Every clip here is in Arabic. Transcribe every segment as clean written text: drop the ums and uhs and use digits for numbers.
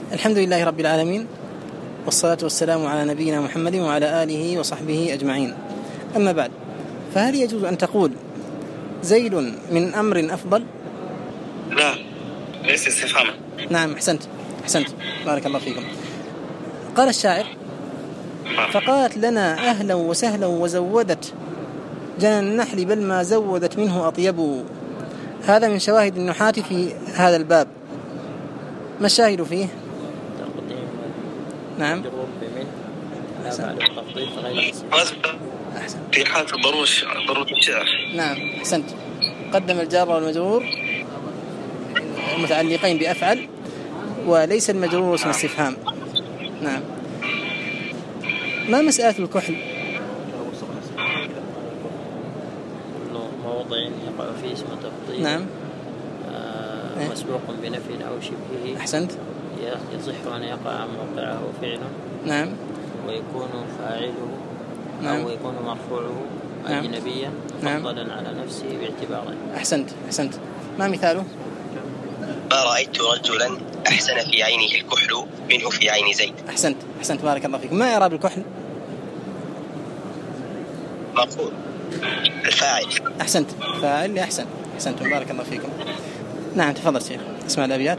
الحمد لله رب العالمين، والصلاة والسلام على نبينا محمد وعلى آله وصحبه أجمعين. أما بعد، فهل يجوز أن تقول زيد من أمر أفضل؟ لا، ليس استفهاما. نعم، أحسنت بارك الله فيكم. قال الشاعر: فقالت لنا أهلا وسهلا وزودت جنى النحل بل ما زودت منه أطيب. هذا من شواهد النحاة في هذا الباب. ما الشاهد فيه؟ نعم، في حالة ضرورة الشعر. نعم، أحسنت. قدم الجار والمجرور المتعلقين بأفعل، وليس المجرور اسم استفهام. نعم. ما مسألة الكحل؟ موضع يقع فيه اسم تفضيل. نعم. مسبوق بنفي أو شبهه. أحسنت. يصح أن يقع موقعه فعل. نعم. ويكون فاعله نعم. أو يكون مرفوعه أجنبيا. نعم. مفضلا على نفسه باعتباره. أحسنت. ما مثاله؟ ما رأيت رجلا أحسن في عينه الكحل منه في عين زيد. أحسنت بارك الله فيكم. ما إعراب الكحل؟ مفعول، الفاعل. أحسنت، فاعل. أحسنت بارك الله فيكم. نعم، تفضل شيخ، اسمع الأبيات.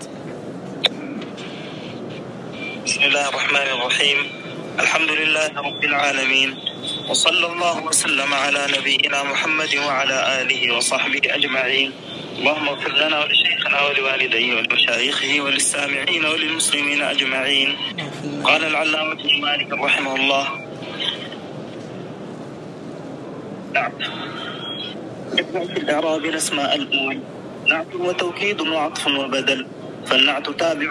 بسم الله الرحمن الرحيم. الحمد لله رب العالمين، وصلى الله وسلم على نبينا محمد وعلى آله وصحبه أجمعين. اللهم اغفر لنا ولشيخنا ولوالديه ولمشايخه وللسامعين وللمسلمين أجمعين. قال العلامة ابن مالك رحمه الله: في الإعراب الأسماء الأول نعت وتوكيد وعطف وبدل، فالنعت تابع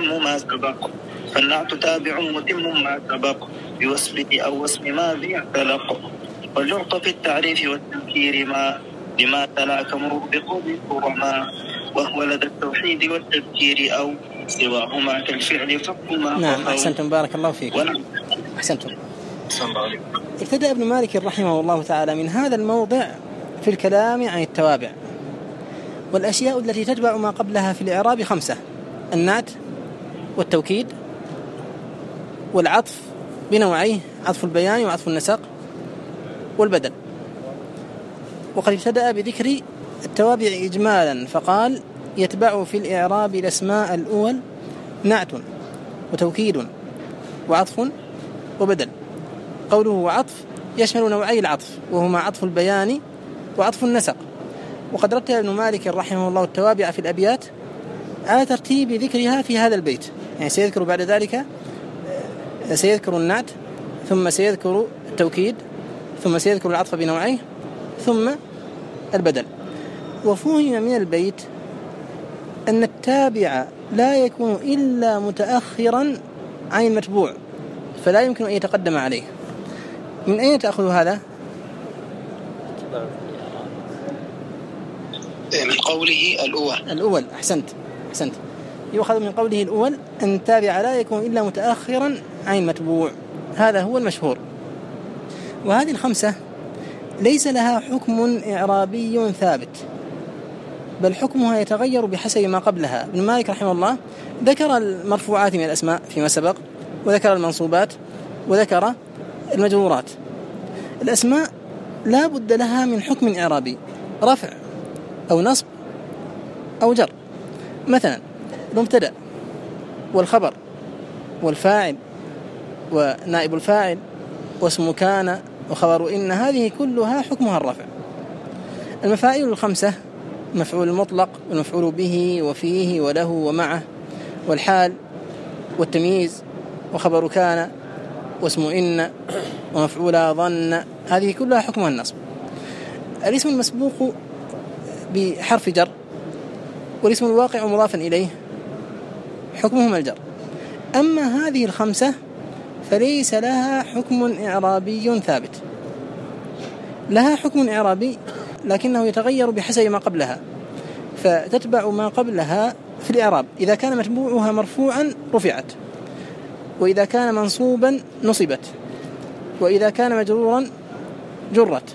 متم ما سبق بوصفه أو وصف ما ذي اعتلق، والجرط في التعريف والتذكير ما لما تلاك مر بقول كرما، وهو لدى التوحيد والتذكير أو سواهما كالفعل فقهما. نعم، أحسنتم بارك الله فيكم. أحسنتم. ابتدأ ابن مالك رحمه الله تعالى من هذا الموضع في الكلام عن التوابع، والأشياء التي تتبع ما قبلها في الإعراب 5: النعت والتوكيد والعطف بنوعيه، عطف البيان وعطف النسق والبدل. وقد ابتدأ بذكر التوابع إجمالا فقال: يتبع في الإعراب الأسماء الأول نعت وتوكيد وعطف وبدل. قوله عطف يشمل نوعي العطف، وهما عطف البيان وعطف النسق. وقد رتب ابن مالك رحمه الله التوابع في الأبيات على ترتيب ذكرها في هذا البيت، يعني سيذكر بعد ذلك سيذكر النعت، ثم سيذكر التوكيد، ثم سيذكر العطف بنوعيه، ثم البدل. وفهم من البيت أن التابع لا يكون إلا متأخرا عن المتبوع، فلا يمكن أن يتقدم عليه. من أين تأخذ هذا؟ من قوله الأول. أحسنت. يؤخذ من قوله الأول أن التابع لا يكون إلا متأخرا عن المتبوع، هذا هو المشهور. وهذه 5 ليس لها حكم إعرابي ثابت، بل حكمها يتغير بحسب ما قبلها. ابن مالك رحمه الله ذكر المرفوعات من الأسماء فيما سبق، وذكر المنصوبات، وذكر المجرورات. الأسماء لا بد لها من حكم إعرابي: رفع أو نصب أو جر. مثلا المبتدأ والخبر والفاعل ونائب الفاعل واسم كان وخبر إن، هذه كلها حكمها الرفع. المفاعيل 5: مفعول المطلق والمفعول به وفيه وله ومعه والحال والتمييز وخبر كان واسم إن ومفعول ظن، هذه كلها حكمها النصب. الاسم المسبوق بحرف جر والاسم الواقع مضافا إليه حكمهما الجر. أما هذه 5 فليس لها حكم إعرابي ثابت، لها حكم إعرابي لكنه يتغير بحسب ما قبلها، فتتبع ما قبلها في الإعراب. إذا كان متبوعها مرفوعا رفعت، وإذا كان منصوبا نصبت، وإذا كان مجرورا جرت.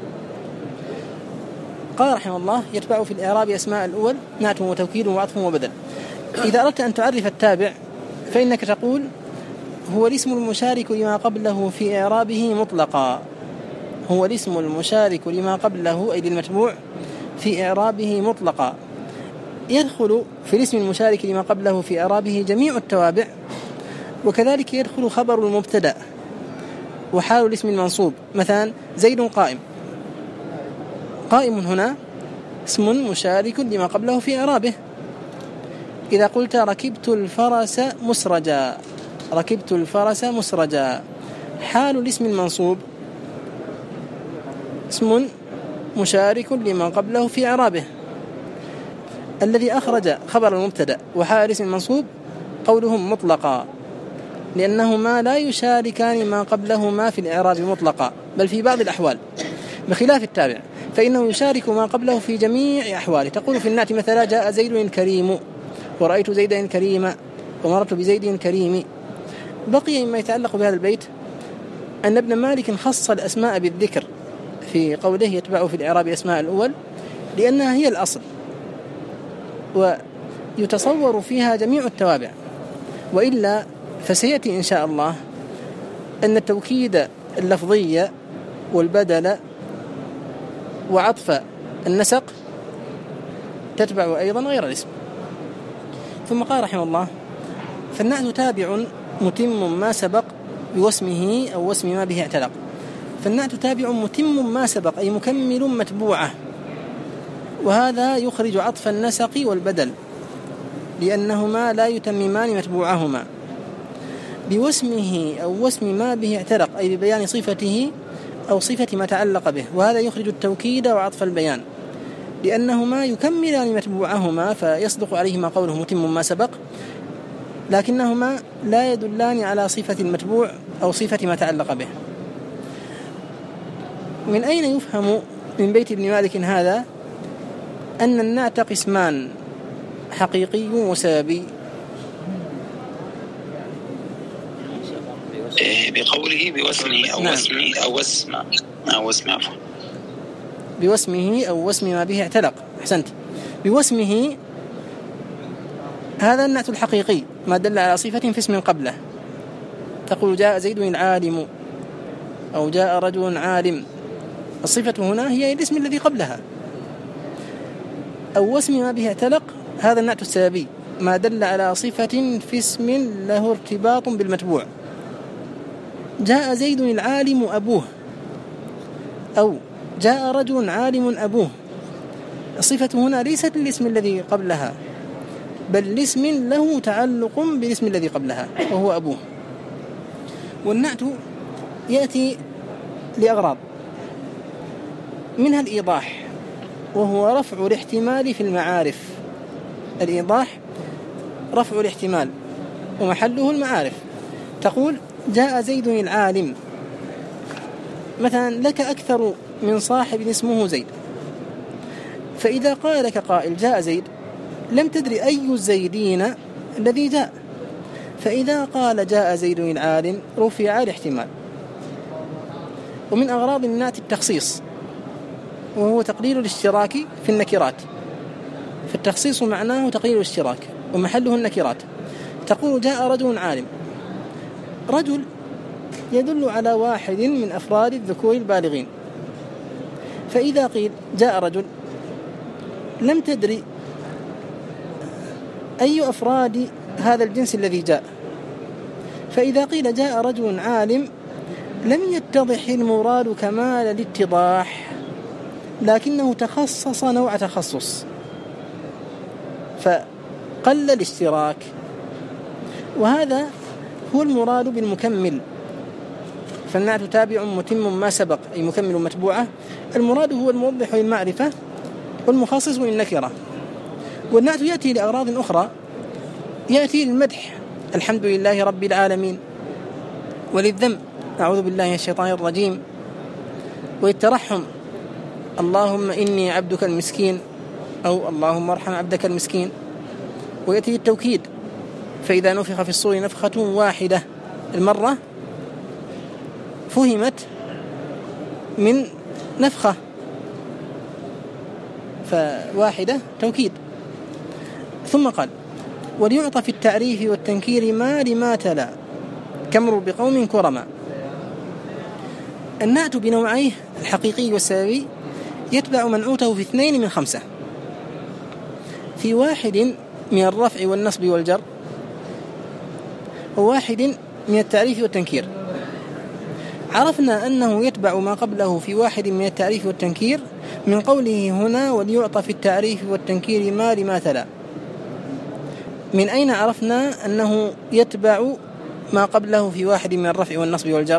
قال رحمه الله: يتبع في الإعراب أسماء الأول نعت وتوكيد وعطف وبدل. إذا أردت أن تعرف التابع فإنك تقول هو الاسم المشارك لما قبله في إعرابه مطلقا. هو الاسم المشارك لما قبله أي للمتبوع في إعرابه مطلقا. يدخل في الاسم المشارك لما قبله في إعرابه جميع التوابع، وكذلك يدخل خبر المبتدأ وحال الاسم المنصوب. مثلا زيد قائم. قائم هنا اسم مشارك لما قبله في إعرابه. إذا قلت ركبت الفرس مسرجا، ركبت الفرس مسرجا، حال الاسم المنصوب اسم مشارك لما قبله في إعرابه. الذي أخرج خبر المبتدأ وحال الاسم المنصوب قولهم مطلقا، لأنهما لا يشاركان ما قبلهما في الإعراب مطلقا، بل في بعض الأحوال، بخلاف التابع فإنه يشارك ما قبله في جميع أحواله. تقول في النعت مثلا جاء زيد الكريم، ورأيت زيدا كريما، ومررت بزيد كريم. بقي مما يتعلق بهذا البيت أن ابن مالك خص الأسماء بالذكر في قوله يتبع في الإعراب أسماء الأول، لأنها هي الأصل ويتصور فيها جميع التوابع. وإلا فسيأتي إن شاء الله أن التوكيد اللفظي والبدل وعطف النسق تتبع أيضا غير الاسم. ثم قال رحمه الله: فالنعت تابع متم ما سبق بواسمه أو واسم ما به اعتلق. فالنعت تابع متم ما سبق أي مكمل متبوعة، وهذا يخرج عطف النسق والبدل لأنهما لا يتممان متبوعهما. بواسمه أو واسم ما به اعتلق أي ببيان صفته أو صفة ما تعلق به، وهذا يخرج التوكيد وعطف البيان لأنهما يكملان متبوعهما، فيصدق عليهما قوله متم ما سبق، لكنهما لا يدلان على صفة المتبوع أو صفة ما تعلق به. من أين يفهم من بيت ابن مالك هذا أن النعت قسمان: حقيقي وسببي. بقوله بواسمه أو واسمه أو واسمه بواسمه أو واسم ما به اعتلق. أحسنت. بواسمه هذا النعت الحقيقي ما دل على صفة في اسم قبله. تقول جاء زيد العالم أو جاء رجل عالم، الصفة هنا هي الاسم الذي قبلها. أو واسم ما به اعتلق هذا النعت السببي ما دل على صفة في اسم له ارتباط بالمتبوع. جاء زيد العالم أبوه، أو جاء رجل عالم أبوه، الصفة هنا ليست للاسم الذي قبلها بل لاسم له تعلق بالاسم الذي قبلها وهو أبوه. والنعت يأتي لأغراض، منها الإيضاح وهو رفع الاحتمال في المعارف. الإيضاح رفع الاحتمال ومحله المعارف. تقول جاء زيد العالم، مثلا لك أكثر من صاحب اسمه زيد، فإذا قال لك قائل جاء زيد لم تدري أي الزيدين الذي جاء، فإذا قال جاء زيد العالم رفع الاحتمال. ومن أغراض النعت التخصيص وهو تقليل الاشتراك في النكرات، فالتخصيص معناه تقليل الاشتراك ومحله النكرات. تقول جاء رجل عالم، رجل يدل على واحد من أفراد الذكور البالغين، فإذا قيل جاء رجل لم تدري أي أفراد هذا الجنس الذي جاء، فإذا قيل جاء رجل عالم لم يتضح المراد كمال الاتضاح، لكنه تخصص نوع تخصص فقل الاشتراك. وهذا هو المراد بالمكمل. فالنعت تابع متم ما سبق أي مكمل متبوعة. المراد هو الموضح للمعرفة والمخصص للنكرة. والنعت يأتي لأغراض أخرى، يأتي للمدح الحمد لله رب العالمين، وللذم أعوذ بالله من الشيطان الرجيم، وللترحم اللهم إني عبدك المسكين أو اللهم ارحم عبدك المسكين. ويأتي للتوكيد، فإذا نفخ في الصور نفخة واحدة، المرة فهمت من نفخة فواحدة توكيد. ثم قال وليعطى في التعريف والتنكير ما لما تلا كمر بقوم كرما. النعت بنوعيه الحقيقي والسببي يتبع منعوته في 2 من 5، في واحد من الرفع والنصب والجر، وواحد من التعريف والتنكير. عرفنا أنه يتبع ما قبله في واحد من التعريف والتنكير من قوله هنا وليعطى في التعريف والتنكير ما لما تلا. من أين عرفنا أنه يتبع ما قبله في واحد من الرفع والنصب والجر؟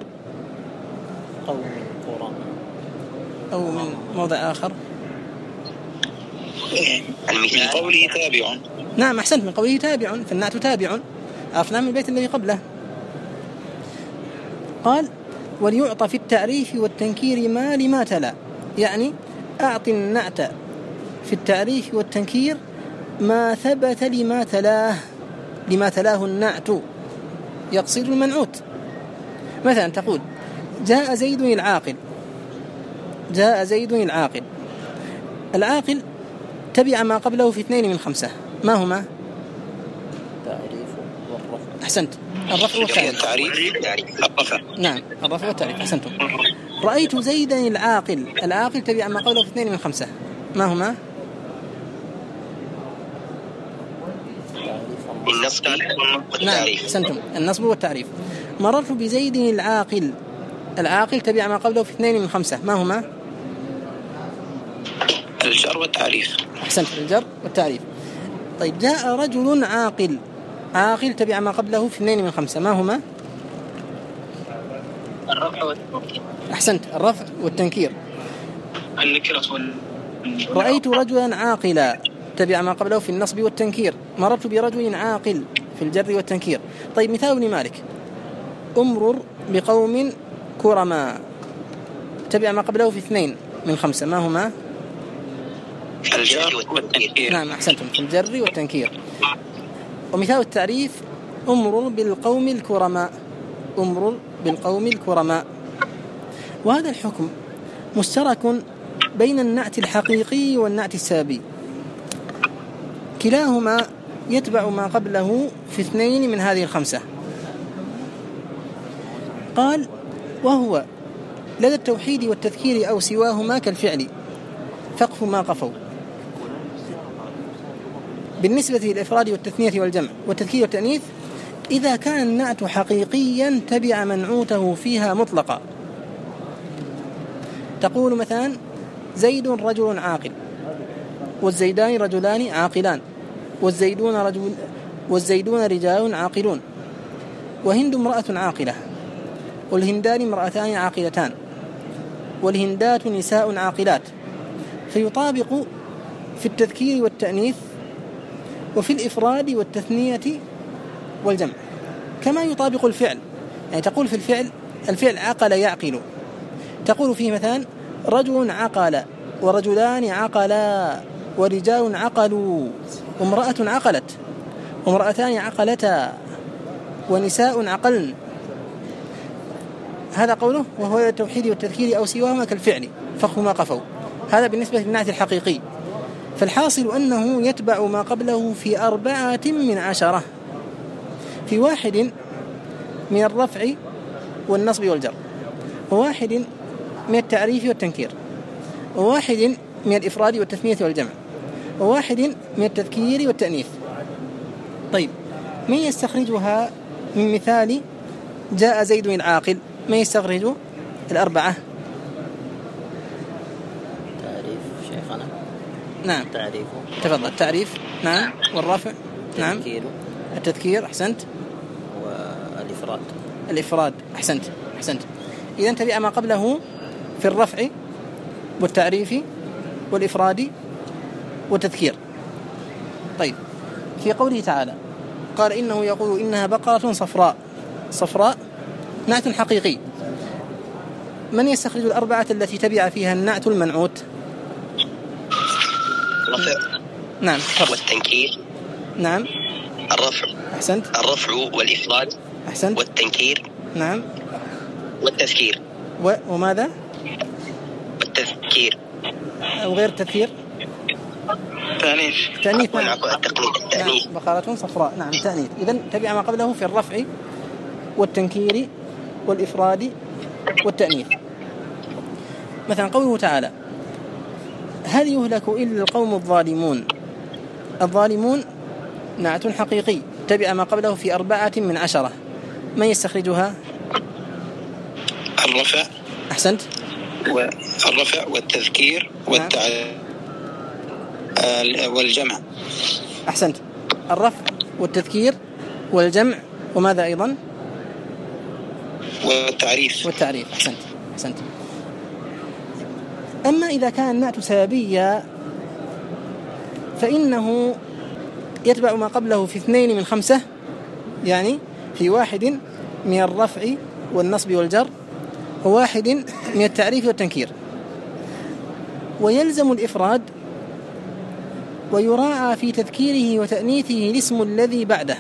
أو من موضع آخر؟ من قوله تابع. نعم أحسنت، من قوله تابع، فالنعت تابع، عرفنا من البيت الذي قبله. قال وليعطى في التعريف والتنكير ما لما تلا، يعني أعطي النعت في التعريف والتنكير ما ثبت لما تلاه النعت، يقصد المنعوت. مثلا تقول جاء زيد العاقل، جاء زيد العاقل، العاقل تبع ما قبله في 2 من 5، ما هما؟ التعريف والرفع. أحسنت، الرفع والتعريف. الرفع. نعم الرفع والتعريف، أحسنتم. رأيت زيدا العاقل، العاقل تبع ما قبله في 2 من 5، ما هما؟ النصب والتعريف. نعم أحسنتم، النصب والتعريف. مررت بزيد العاقل، العاقل تبع ما قبله في 2 من 5، ما هما؟ الجر والتعريف. أحسنت، الجر والتعريف. طيب جاء رجل عاقل، عاقل تبع ما قبله في 2 من 5، ما هما؟ الرفع والتنكير. أحسنت، الرفع والتنكير. النكرة رأيت رجلا عاقلا تبع ما قبله في النصب والتنكير. مررت برجل عاقل في الجر والتنكير. طيب مثال ابن مالك أمرر بقوم كرما تبع ما قبله في 2 من 5، ما هما؟ الجر والتنكير. نعم أحسنتم، في الجر والتنكير. ومثال التعريف أمرر بالقوم الكرماء، أمرر بالقوم الكرماء. وهذا الحكم مشترك بين النعت الحقيقي والنعت السابي، كلاهما يتبع ما قبله في 2 من هذه 5. قال وهو لدى التوحيد والتذكير أو سواهما كالفعل فقف ما قفوا. بالنسبة للإفراد والتثنية والجمع والتذكير والتأنيث إذا كان النعت حقيقيا تبع منعوته فيها مطلقا. تقول مثلا زيد رجل عاقل، والزيدان رجلان عاقلان، والزيدون رجال عاقلون، وهند امرأة عاقلة، والهندان امرأتان عاقلتان، والهندات نساء عاقلات. فيطابق في التذكير والتأنيث وفي الإفراد والتثنية والجمع كما يطابق الفعل. يعني تقول في الفعل عقل يعقل، تقول فيه مثلا رجل عقل، ورجلان عقلا، ورجال عقلوا، وامرأة عقلت، وامرأتان عقلتا، ونساء عقلن. هذا قوله وهو التوحيد والتذكير أو سواهما كالفعل فقه ما قفوا. هذا بالنسبة للنعت الحقيقي. فالحاصل أنه يتبع ما قبله في 4 من 10، في واحد من الرفع والنصب والجر، وواحد من التعريف والتنكير، وواحد من الإفراد والتثنية والجمع، وواحد من التذكير والتأنيث. طيب من يستخرجها من مثال جاء زيد العاقل؟ من يستخرج 4؟ تعريف شيخنا. نعم تعريف. تفضل. التعريف نعم، والرفع نعم، التذكير أحسنت، والإفراد. الإفراد أحسنت. إذا تبع ما قبله في الرفع والتعريف والإفراد والتذكير. طيب في قوله تعالى قال إنه يقول إنها بقرة صفراء نعت حقيقي. من يستخرج 4 التي تبع فيها النعت المنعوت؟ الرفع نعم والتنكير. نعم الرفع أحسنت، الرفع والإفراد أحسنت، والتنكير نعم، والتذكير. وماذا؟ والتذكير أو غير التذكير؟ تأنيث. نعم. التأنيث. بقرة صفراء. نعم تأنيث. إذن تبع ما قبله في الرفع والتنكير والإفراد والتأنيث. مثلا قوله تعالى: هل يهلك إلا القوم الظالمون. الظالمون نعت حقيقي تبع ما قبله في 4 من 10. من يستخرجها؟ الرفع. أحسنت. والرفع والتذكير والجمع. أحسنت. الرفع والتذكير والجمع وماذا أيضا؟ والتعريف. أحسنت. أما إذا كان النعت سببيا فإنه يتبع ما قبله في 2 من 5، يعني في 1 من الرفع والنصب والجر، و1 من التعريف والتنكير، ويلزم الإفراد، ويراعى في تذكيره وتأنيثه الاسم الذي بعده.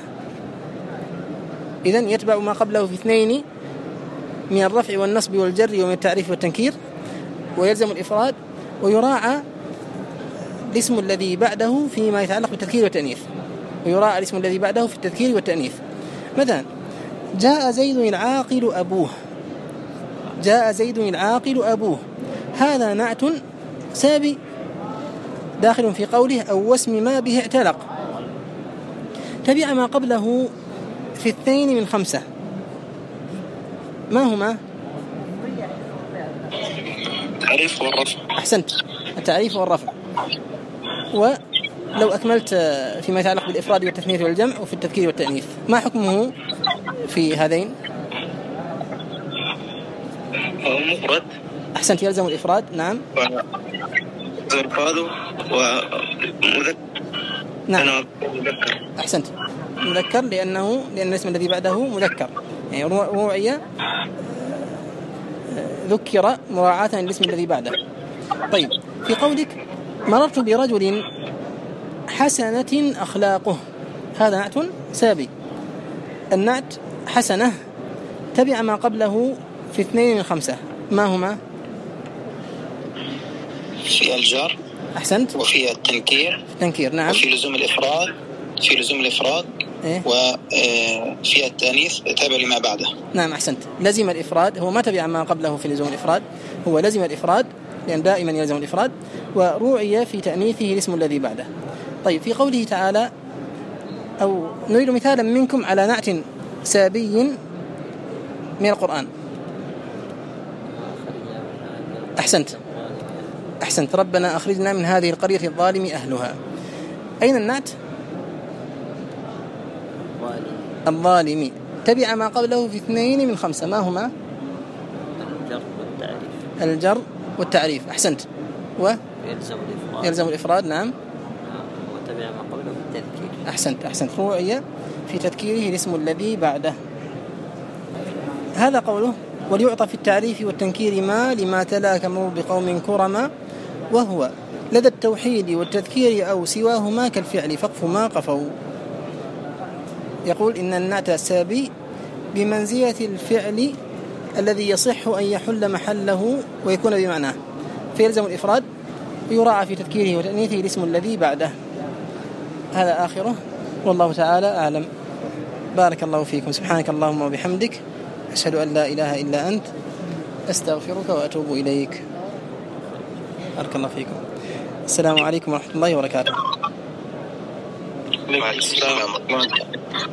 إذن يتبع ما قبله في 2 من الرفع والنصب والجر ومن التعريف والتنكير، ويلزم الإفراد، ويراعى الاسم الذي بعده فيما يتعلق بالتذكير والتأنيث. ويراعى الاسم الذي بعده في التذكير والتأنيث. مثلا: جاء زيد العاقل أبوه. جاء زيد العاقل أبوه، هذا نعت سابي داخل في قوله أو واسم ما به اعتلق، تبع ما قبله في 2 من 5. ما هما؟ التعريف والرفع. أحسنت. التعريف والرفع. ولو أكملت فيما يتعلق بالإفراد والتثنية والجمع وفي التذكير والتأنيث، ما حكمه في هذين؟ مفرد. أحسنت. يلزم الإفراد. نعم. الإفراد ومذكر. نعم. أحسنت. مذكر لأن الاسم الذي بعده مذكر، يعني روعية ذكر مراعاة الاسم الذي بعده. طيب، في قولك: مررت برجل حسنة أخلاقه، هذا نعت سابي. النعت حسنة تبع ما قبله في 2 من 5. ما هما؟ في الجار. أحسنت. وفي التنكير. نعم. وفي لزوم الإفراد. إيه؟ وفي التأنيث تابع لما بعده. نعم أحسنت. لزم الإفراد، هو ما تبع ما قبله في لزوم الإفراد، هو لزم الإفراد لأن دائما يلزم الإفراد، وروعي في تأنيثه الاسم الذي بعده. طيب، في قوله تعالى: أو نريد مثالا منكم على نعت سابي من القرآن. أحسنت. ربنا أخرجنا من هذه القرية الظالم أهلها. أين النعت؟ الظالم تبع ما قبله في 2 من 5. ما هما؟ الجر والتعريف. أحسنت. يلزم الإفراد. نعم. وتبع ما قبله في التذكير. أحسنت. روعية في تذكيره الاسم الذي بعده. هذا قوله: وليعطى في التعريف والتنكير ما لما تلا كمرور بقوم كرما، وهو لدى التوحيد والتذكير أو سواهما كالفعل فقف ما قفوا. يقول إن النعت السابي بمنزلة الفعل الذي يصح أن يحل محله ويكون بمعناه، فيلزم الإفراد، ويراعى في تذكيره وتأنيثه الاسم الذي بعده. هذا آخره، والله تعالى أعلم. بارك الله فيكم. سبحانك اللهم وبحمدك، أشهد أن لا إله إلا أنت، أستغفرك وأتوب إليك. بارك الله فيكم. السلام عليكم ورحمة الله وبركاته. السلام.